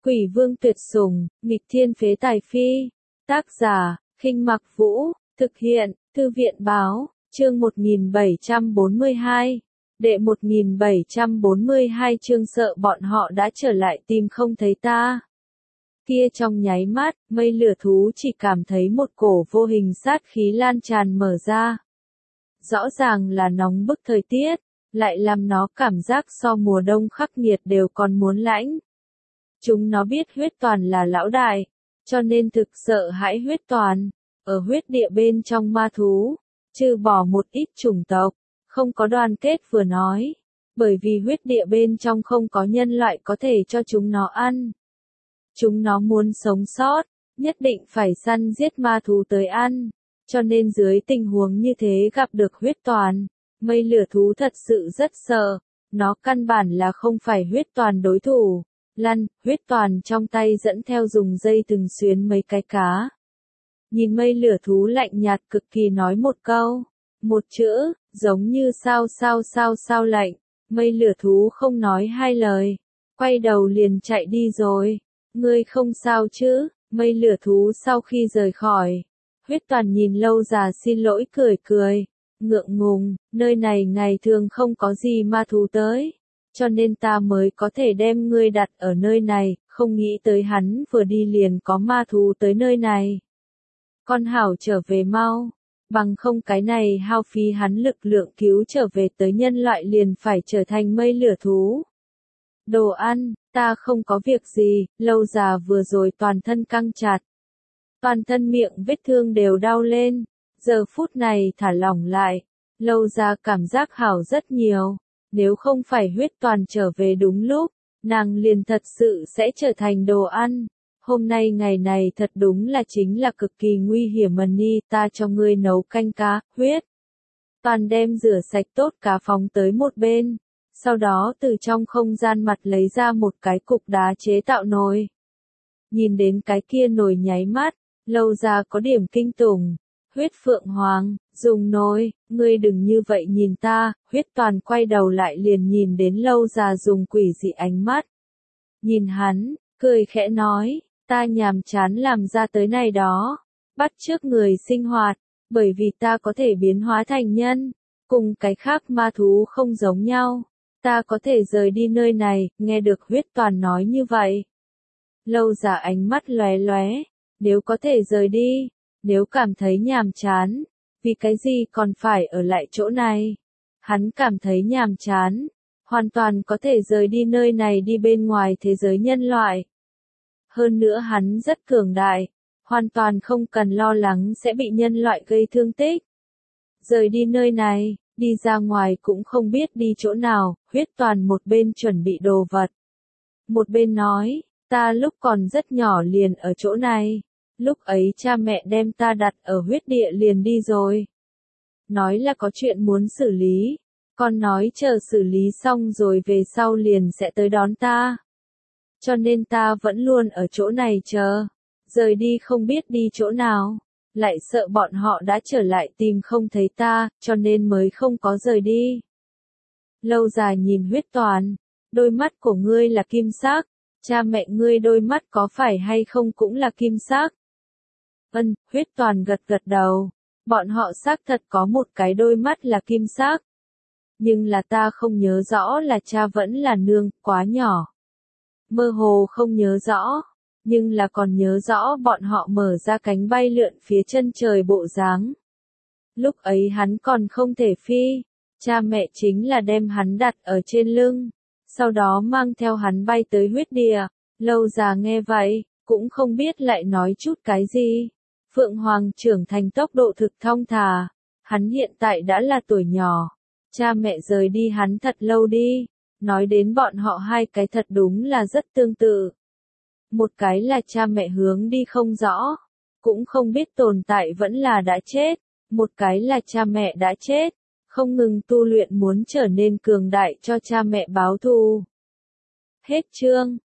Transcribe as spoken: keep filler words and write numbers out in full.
Quỷ vương tuyệt sủng, nghịch thiên phế tài phi. Tác giả, Khinh Mặc Vũ, thực hiện, Thư viện báo, chương một nghìn bảy trăm bốn mươi hai. Đệ một nghìn bảy trăm bốn mươi hai chương sợ bọn họ đã trở lại tìm không thấy ta. Kia trong nháy mắt, mây lửa thú chỉ cảm thấy một cổ vô hình sát khí lan tràn mở ra. Rõ ràng là nóng bức thời tiết, lại làm nó cảm giác so mùa đông khắc nghiệt đều còn muốn lãnh. Chúng nó biết huyết toàn là lão đại, cho nên thực sợ hãi huyết toàn. Ở huyết địa bên trong ma thú, trừ bỏ một ít chủng tộc, không có đoàn kết vừa nói. Bởi vì huyết địa bên trong không có nhân loại có thể cho chúng nó ăn. Chúng nó muốn sống sót, nhất định phải săn giết ma thú tới ăn. Cho nên dưới tình huống như thế gặp được huyết toàn, mây lửa thú thật sự rất sợ. Nó căn bản là không phải huyết toàn đối thủ. Lăn, huyết toàn trong tay dẫn theo dùng dây từng xuyến mấy cái cá. Nhìn mây lửa thú lạnh nhạt cực kỳ nói một câu, một chữ, giống như sao sao sao sao lạnh. Mây lửa thú không nói hai lời, quay đầu liền chạy đi rồi. Ngươi không sao chứ? Mây lửa thú sau khi rời khỏi, huyết toàn nhìn Lâu Già xin lỗi cười cười, ngượng ngùng, nơi này ngày thường không có gì ma thú tới. Cho nên ta mới có thể đem ngươi đặt ở nơi này, không nghĩ tới hắn vừa đi liền có ma thú tới nơi này. Con hảo trở về mau, bằng không cái này hao phí hắn lực lượng cứu trở về tới nhân loại liền phải trở thành mây lửa thú. Đồ ăn, ta không có việc gì, Lâu Già vừa rồi toàn thân căng chặt. Toàn thân miệng vết thương đều đau lên, giờ phút này thả lỏng lại, Lâu Già cảm giác hảo rất nhiều. Nếu không phải huyết toàn trở về đúng lúc, nàng liền thật sự sẽ trở thành đồ ăn. Hôm nay ngày này thật đúng là chính là cực kỳ nguy hiểm mần ni, ta cho ngươi nấu canh cá, huyết. Toàn đem rửa sạch tốt cá phóng tới một bên, sau đó từ trong không gian mặt lấy ra một cái cục đá chế tạo nồi. Nhìn đến cái kia nồi nháy mắt, Lâu Già có điểm kinh tủng. Huyết Phượng Hoàng, dùng nồi, ngươi đừng như vậy nhìn ta. Huyết toàn quay đầu lại liền nhìn đến Lâu Già dùng quỷ dị ánh mắt. Nhìn hắn, cười khẽ nói, ta nhàm chán làm ra tới này đó, bắt chước người sinh hoạt, bởi vì ta có thể biến hóa thành nhân, cùng cái khác ma thú không giống nhau, ta có thể rời đi nơi này. Nghe được huyết toàn nói như vậy, Lâu Già ánh mắt lóe lóe, nếu có thể rời đi, nếu cảm thấy nhàm chán, vì cái gì còn phải ở lại chỗ này? Hắn cảm thấy nhàm chán, hoàn toàn có thể rời đi nơi này đi bên ngoài thế giới nhân loại. Hơn nữa hắn rất cường đại, hoàn toàn không cần lo lắng sẽ bị nhân loại gây thương tích. Rời đi nơi này, đi ra ngoài cũng không biết đi chỗ nào. Huyết toàn một bên chuẩn bị đồ vật, một bên nói, ta lúc còn rất nhỏ liền ở chỗ này. Lúc ấy cha mẹ đem ta đặt ở huyết địa liền đi rồi. Nói là có chuyện muốn xử lý, còn nói chờ xử lý xong rồi về sau liền sẽ tới đón ta. Cho nên ta vẫn luôn ở chỗ này chờ, rời đi không biết đi chỗ nào, lại sợ bọn họ đã trở lại tìm không thấy ta, cho nên mới không có rời đi. Lâu Già nhìn huyết toàn, đôi mắt của ngươi là kim sắc, cha mẹ ngươi đôi mắt có phải hay không cũng là kim sắc? Ân, huyết toàn gật gật đầu, bọn họ xác thật có một cái đôi mắt là kim sắc. Nhưng là ta không nhớ rõ là cha vẫn là nương, quá nhỏ. Mơ hồ không nhớ rõ, nhưng là còn nhớ rõ bọn họ mở ra cánh bay lượn phía chân trời bộ dáng. Lúc ấy hắn còn không thể phi, cha mẹ chính là đem hắn đặt ở trên lưng, sau đó mang theo hắn bay tới huyết địa. Lâu Già nghe vậy, cũng không biết lại nói chút cái gì. Phượng Hoàng trưởng thành tốc độ thực thong thả, hắn hiện tại đã là tuổi nhỏ, cha mẹ rời đi hắn thật lâu đi, nói đến bọn họ hai cái thật đúng là rất tương tự. Một cái là cha mẹ hướng đi không rõ, cũng không biết tồn tại vẫn là đã chết, một cái là cha mẹ đã chết, không ngừng tu luyện muốn trở nên cường đại cho cha mẹ báo thù. Hết chương.